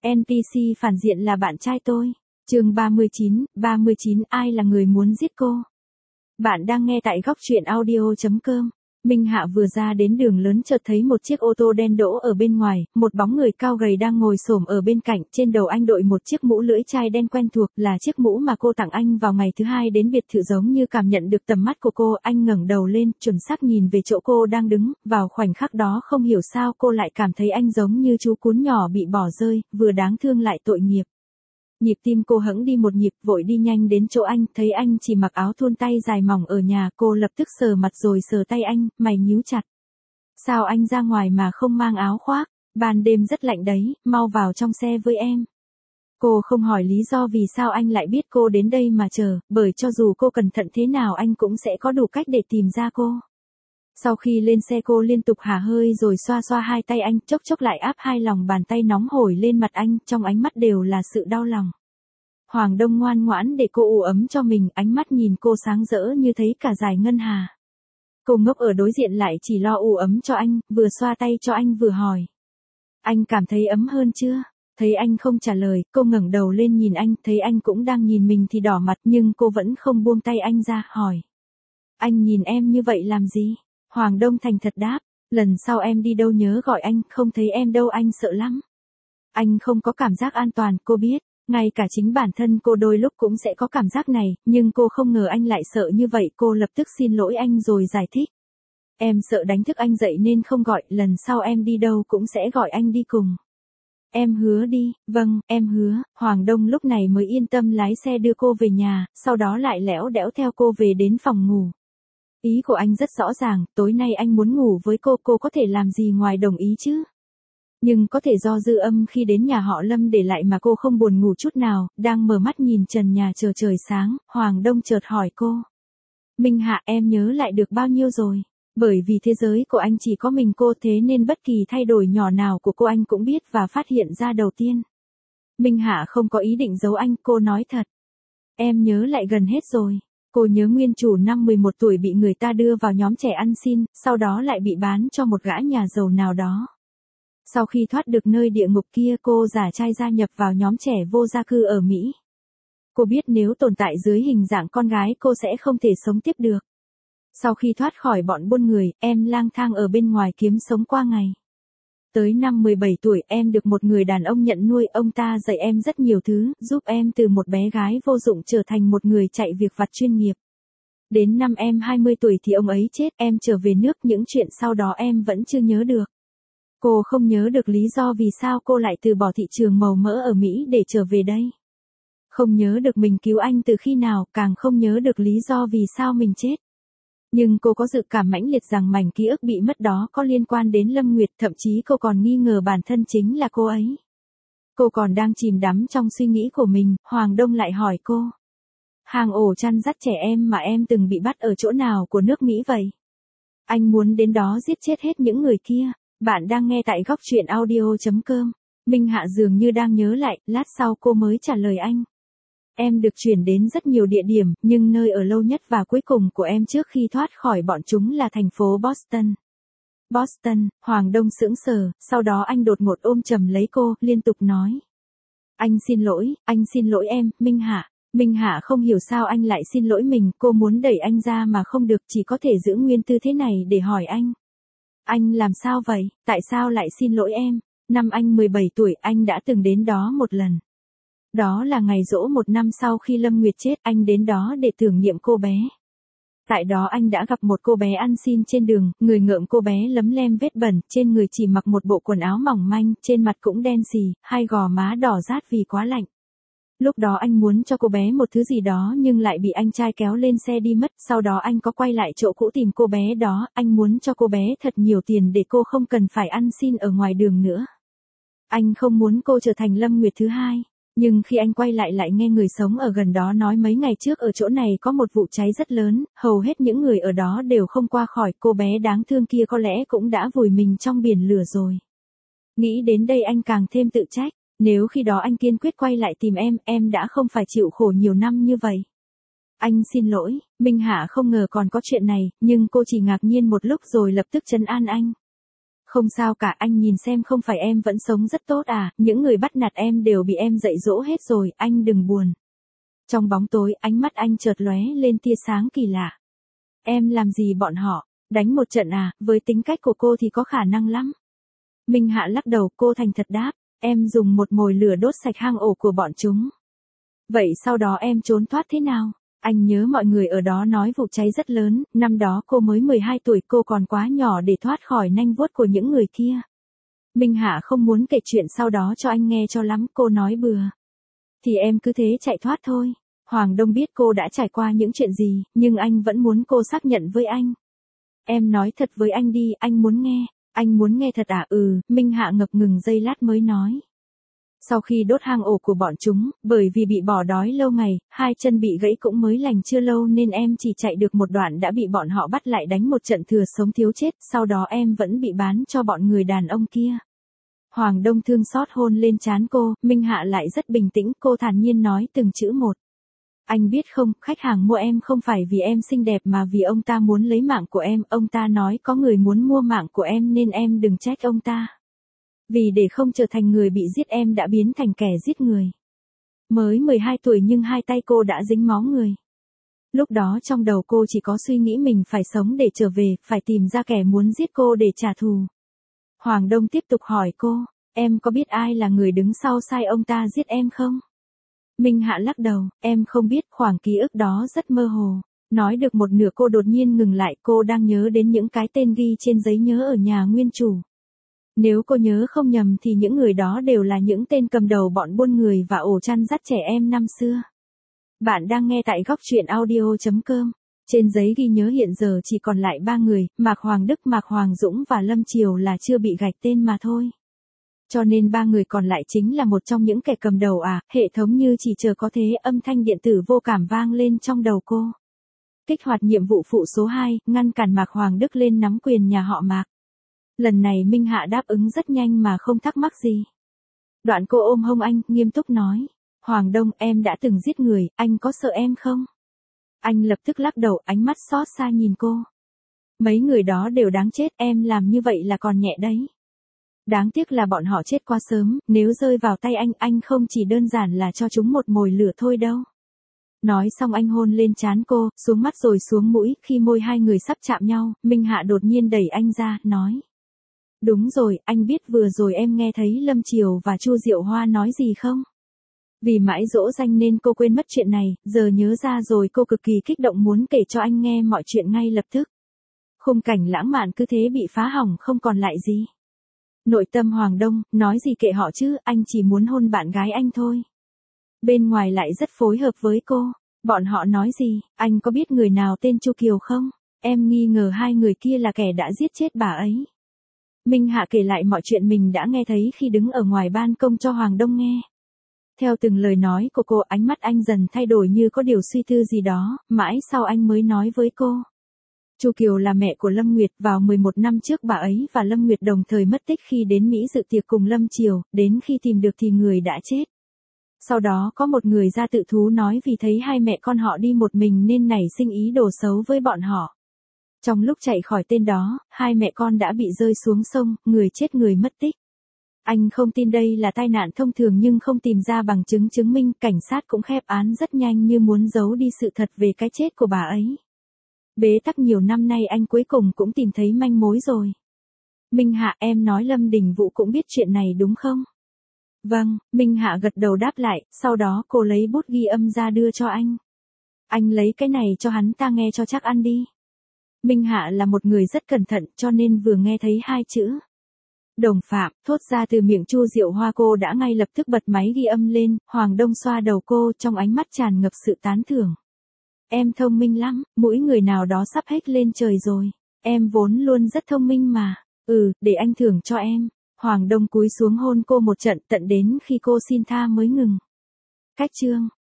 NPC phản diện là bạn trai tôi. Chương 39, ai là người muốn giết cô? Bạn đang nghe tại góc truyện audio.com. Minh Hạ vừa ra đến đường lớn chợt thấy một chiếc ô tô đen đỗ ở bên ngoài, một bóng người cao gầy đang ngồi xổm ở bên cạnh, trên đầu anh đội một chiếc mũ lưỡi chai đen quen thuộc, là chiếc mũ mà cô tặng anh vào ngày thứ hai đến biệt thự. Giống như cảm nhận được tầm mắt của cô, anh ngẩng đầu lên, chuẩn xác nhìn về chỗ cô đang đứng, vào khoảnh khắc đó không hiểu sao cô lại cảm thấy anh giống như chú cún nhỏ bị bỏ rơi, vừa đáng thương lại tội nghiệp. Nhịp tim cô hững đi một nhịp, vội đi nhanh đến chỗ anh, thấy anh chỉ mặc áo thun tay dài mỏng ở nhà, cô lập tức sờ mặt rồi sờ tay anh, mày nhíu chặt. Sao anh ra ngoài mà không mang áo khoác, ban đêm rất lạnh đấy, mau vào trong xe với em. Cô không hỏi lý do vì sao anh lại biết cô đến đây mà chờ, bởi cho dù cô cẩn thận thế nào anh cũng sẽ có đủ cách để tìm ra cô. Sau khi lên xe cô liên tục hả hơi rồi xoa xoa hai tay anh, chốc chốc lại áp hai lòng bàn tay nóng hổi lên mặt anh, trong ánh mắt đều là sự đau lòng. Hoàng Đông ngoan ngoãn để cô ủ ấm cho mình, ánh mắt nhìn cô sáng rỡ như thấy cả dải ngân hà. Cô ngốc ở đối diện lại chỉ lo ủ ấm cho anh, vừa xoa tay cho anh vừa hỏi. Anh cảm thấy ấm hơn chưa? Thấy anh không trả lời, cô ngẩng đầu lên nhìn anh, thấy anh cũng đang nhìn mình thì đỏ mặt nhưng cô vẫn không buông tay anh ra, hỏi. Anh nhìn em như vậy làm gì? Hoàng Đông thành thật đáp, lần sau em đi đâu nhớ gọi anh, không thấy em đâu anh sợ lắm. Anh không có cảm giác an toàn, cô biết, ngay cả chính bản thân cô đôi lúc cũng sẽ có cảm giác này, nhưng cô không ngờ anh lại sợ như vậy, cô lập tức xin lỗi anh rồi giải thích. Em sợ đánh thức anh dậy nên không gọi, lần sau em đi đâu cũng sẽ gọi anh đi cùng. Em hứa đi, vâng, em hứa. Hoàng Đông lúc này mới yên tâm lái xe đưa cô về nhà, sau đó lại lẽo đẽo theo cô về đến phòng ngủ. Ý của anh rất rõ ràng, tối nay anh muốn ngủ với cô có thể làm gì ngoài đồng ý chứ? Nhưng có thể do dư âm khi đến nhà họ Lâm để lại mà cô không buồn ngủ chút nào, đang mở mắt nhìn trần nhà chờ trời sáng, Hoàng Đông chợt hỏi cô. Minh Hạ, em nhớ lại được bao nhiêu rồi? Bởi vì thế giới của anh chỉ có mình cô, thế nên bất kỳ thay đổi nhỏ nào của cô anh cũng biết và phát hiện ra đầu tiên. Minh Hạ không có ý định giấu anh, cô nói thật. Em nhớ lại gần hết rồi. Cô nhớ nguyên chủ năm 11 tuổi bị người ta đưa vào nhóm trẻ ăn xin, sau đó lại bị bán cho một gã nhà giàu nào đó. Sau khi thoát được nơi địa ngục kia, cô giả trai gia nhập vào nhóm trẻ vô gia cư ở Mỹ. Cô biết nếu tồn tại dưới hình dạng con gái cô sẽ không thể sống tiếp được. Sau khi thoát khỏi bọn buôn người, em lang thang ở bên ngoài kiếm sống qua ngày. Tới năm 17 tuổi em được một người đàn ông nhận nuôi, ông ta dạy em rất nhiều thứ, giúp em từ một bé gái vô dụng trở thành một người chạy việc vặt chuyên nghiệp. Đến năm em 20 tuổi thì ông ấy chết, em trở về nước, những chuyện sau đó em vẫn chưa nhớ được. Cô không nhớ được lý do vì sao cô lại từ bỏ thị trường màu mỡ ở Mỹ để trở về đây. Không nhớ được mình cứu anh từ khi nào, càng không nhớ được lý do vì sao mình chết. Nhưng cô có dự cảm mãnh liệt rằng mảnh ký ức bị mất đó có liên quan đến Lâm Nguyệt, thậm chí cô còn nghi ngờ bản thân chính là cô ấy. Cô còn đang chìm đắm trong suy nghĩ của mình, Hoàng Đông lại hỏi cô. Hang ổ chăn dắt trẻ em mà em từng bị bắt ở chỗ nào của nước Mỹ vậy? Anh muốn đến đó giết chết hết những người kia. Bạn đang nghe tại góc truyện audio.com. Minh Hạ dường như đang nhớ lại, lát sau cô mới trả lời anh. Em được chuyển đến rất nhiều địa điểm, nhưng nơi ở lâu nhất và cuối cùng của em trước khi thoát khỏi bọn chúng là thành phố Boston. Boston, Hoàng Đông sững sờ, sau đó anh đột ngột ôm chầm lấy cô, liên tục nói. Anh xin lỗi em, Minh Hạ. Minh Hạ không hiểu sao anh lại xin lỗi mình, cô muốn đẩy anh ra mà không được, chỉ có thể giữ nguyên tư thế này để hỏi anh. Anh làm sao vậy, tại sao lại xin lỗi em? Năm anh 17 tuổi anh đã từng đến đó một lần. Đó là ngày giỗ 1 năm sau khi Lâm Nguyệt chết, anh đến đó để tưởng niệm cô bé. Tại đó anh đã gặp một cô bé ăn xin trên đường, người ngợm cô bé lấm lem vết bẩn, trên người chỉ mặc một bộ quần áo mỏng manh, trên mặt cũng đen xì, hai gò má đỏ rát vì quá lạnh. Lúc đó anh muốn cho cô bé một thứ gì đó nhưng lại bị anh trai kéo lên xe đi mất, sau đó anh có quay lại chỗ cũ tìm cô bé đó, anh muốn cho cô bé thật nhiều tiền để cô không cần phải ăn xin ở ngoài đường nữa. Anh không muốn cô trở thành Lâm Nguyệt thứ hai. Nhưng khi anh quay lại nghe người sống ở gần đó nói mấy ngày trước ở chỗ này có một vụ cháy rất lớn, hầu hết những người ở đó đều không qua khỏi, cô bé đáng thương kia có lẽ cũng đã vùi mình trong biển lửa rồi. Nghĩ đến đây anh càng thêm tự trách, nếu khi đó anh kiên quyết quay lại tìm em đã không phải chịu khổ nhiều năm như vậy. Anh xin lỗi, Minh Hạ không ngờ còn có chuyện này, nhưng cô chỉ ngạc nhiên một lúc rồi lập tức trấn an anh. Không sao cả, anh nhìn xem không phải em vẫn sống rất tốt à, những người bắt nạt em đều bị em dạy dỗ hết rồi, anh đừng buồn. Trong bóng tối, ánh mắt anh chợt lóe lên tia sáng kỳ lạ. Em làm gì bọn họ, đánh một trận à, với tính cách của cô thì có khả năng lắm. Minh Hạ lắc đầu, cô thành thật đáp, em dùng một mồi lửa đốt sạch hang ổ của bọn chúng. Vậy sau đó em trốn thoát thế nào? Anh nhớ mọi người ở đó nói vụ cháy rất lớn, năm đó cô mới 12 tuổi, cô còn quá nhỏ để thoát khỏi nanh vuốt của những người kia. Minh Hạ không muốn kể chuyện sau đó cho anh nghe cho lắm, cô nói bừa. Thì em cứ thế chạy thoát thôi. Hoàng Đông biết cô đã trải qua những chuyện gì, nhưng anh vẫn muốn cô xác nhận với anh. Em nói thật với anh đi, anh muốn nghe. Anh muốn nghe thật à? Minh Hạ ngập ngừng giây lát mới nói. Sau khi đốt hang ổ của bọn chúng, bởi vì bị bỏ đói lâu ngày, hai chân bị gãy cũng mới lành chưa lâu nên em chỉ chạy được một đoạn đã bị bọn họ bắt lại đánh một trận thừa sống thiếu chết, sau đó em vẫn bị bán cho bọn người đàn ông kia. Hoàng Đông thương xót hôn lên trán cô, Minh Hạ lại rất bình tĩnh, cô thản nhiên nói từng chữ một. Anh biết không, khách hàng mua em không phải vì em xinh đẹp mà vì ông ta muốn lấy mạng của em, ông ta nói có người muốn mua mạng của em nên em đừng trách ông ta. Vì để không trở thành người bị giết em đã biến thành kẻ giết người. Mới 12 tuổi nhưng hai tay cô đã dính máu người. Lúc đó trong đầu cô chỉ có suy nghĩ mình phải sống để trở về, phải tìm ra kẻ muốn giết cô để trả thù. Hoàng Đông tiếp tục hỏi cô, em có biết ai là người đứng sau sai ông ta giết em không? Minh Hạ lắc đầu, em không biết, khoảng ký ức đó rất mơ hồ. Nói được một nửa cô đột nhiên ngừng lại, cô đang nhớ đến những cái tên ghi trên giấy nhớ ở nhà nguyên chủ. Nếu cô nhớ không nhầm thì những người đó đều là những tên cầm đầu bọn buôn người và ổ chăn dắt trẻ em năm xưa. Bạn đang nghe tại góc truyện audio.com. Trên giấy ghi nhớ hiện giờ chỉ còn lại 3 người, Mạc Hoàng Đức, Mạc Hoàng Dũng và Lâm Triều là chưa bị gạch tên mà thôi. Cho nên 3 người còn lại chính là một trong những kẻ cầm đầu à, hệ thống như chỉ chờ có thế, âm thanh điện tử vô cảm vang lên trong đầu cô. Kích hoạt nhiệm vụ phụ số 2, ngăn cản Mạc Hoàng Đức lên nắm quyền nhà họ Mạc. Lần này Minh Hạ đáp ứng rất nhanh mà không thắc mắc gì. Đoạn cô ôm hông anh, nghiêm túc nói. Hoàng Đông, em đã từng giết người, anh có sợ em không? Anh lập tức lắc đầu, ánh mắt xót xa nhìn cô. Mấy người đó đều đáng chết, em làm như vậy là còn nhẹ đấy. Đáng tiếc là bọn họ chết quá sớm, nếu rơi vào tay anh không chỉ đơn giản là cho chúng một mồi lửa thôi đâu. Nói xong anh hôn lên trán cô, xuống mắt rồi xuống mũi, khi môi hai người sắp chạm nhau, Minh Hạ đột nhiên đẩy anh ra, nói. Đúng rồi, anh biết vừa rồi em nghe thấy Lâm Triều và Chu Diệu Hoa nói gì không? Vì mãi dỗ dành nên cô quên mất chuyện này, giờ nhớ ra rồi cô cực kỳ kích động muốn kể cho anh nghe mọi chuyện ngay lập tức. Khung cảnh lãng mạn cứ thế bị phá hỏng không còn lại gì. Nội tâm Hoàng Đông, nói gì kệ họ chứ, anh chỉ muốn hôn bạn gái anh thôi. Bên ngoài lại rất phối hợp với cô. Bọn họ nói gì, anh có biết người nào tên Chu Kiều không? Em nghi ngờ hai người kia là kẻ đã giết chết bà ấy. Minh Hạ kể lại mọi chuyện mình đã nghe thấy khi đứng ở ngoài ban công cho Hoàng Đông nghe. Theo từng lời nói của cô, ánh mắt anh dần thay đổi như có điều suy tư gì đó, mãi sau anh mới nói với cô. Chu Kiều là mẹ của Lâm Nguyệt, vào 11 năm trước bà ấy và Lâm Nguyệt đồng thời mất tích khi đến Mỹ dự tiệc cùng Lâm Triều, đến khi tìm được thì người đã chết. Sau đó có một người ra tự thú nói vì thấy hai mẹ con họ đi một mình nên nảy sinh ý đồ xấu với bọn họ. Trong lúc chạy khỏi tên đó, hai mẹ con đã bị rơi xuống sông, người chết người mất tích. Anh không tin đây là tai nạn thông thường nhưng không tìm ra bằng chứng chứng minh, cảnh sát cũng khép án rất nhanh như muốn giấu đi sự thật về cái chết của bà ấy. Bế tắc nhiều năm nay anh cuối cùng cũng tìm thấy manh mối rồi. Minh Hạ, em nói Lâm Đình Vũ cũng biết chuyện này đúng không? Vâng, Minh Hạ gật đầu đáp lại, sau đó cô lấy bút ghi âm ra đưa cho anh. Anh lấy cái này cho hắn ta nghe cho chắc ăn đi. Minh Hạ là một người rất cẩn thận cho nên vừa nghe thấy hai chữ đồng phạm thốt ra từ miệng Chu Diệu Hoa cô đã ngay lập tức bật máy ghi âm lên. Hoàng Đông xoa đầu cô, trong ánh mắt tràn ngập sự tán thưởng. Em thông minh lắm, mũi người nào đó sắp hết lên trời rồi. Em vốn luôn rất thông minh mà. Để anh thưởng cho em. Hoàng Đông cúi xuống hôn cô một trận tận đến khi cô xin tha mới ngừng. Cách chương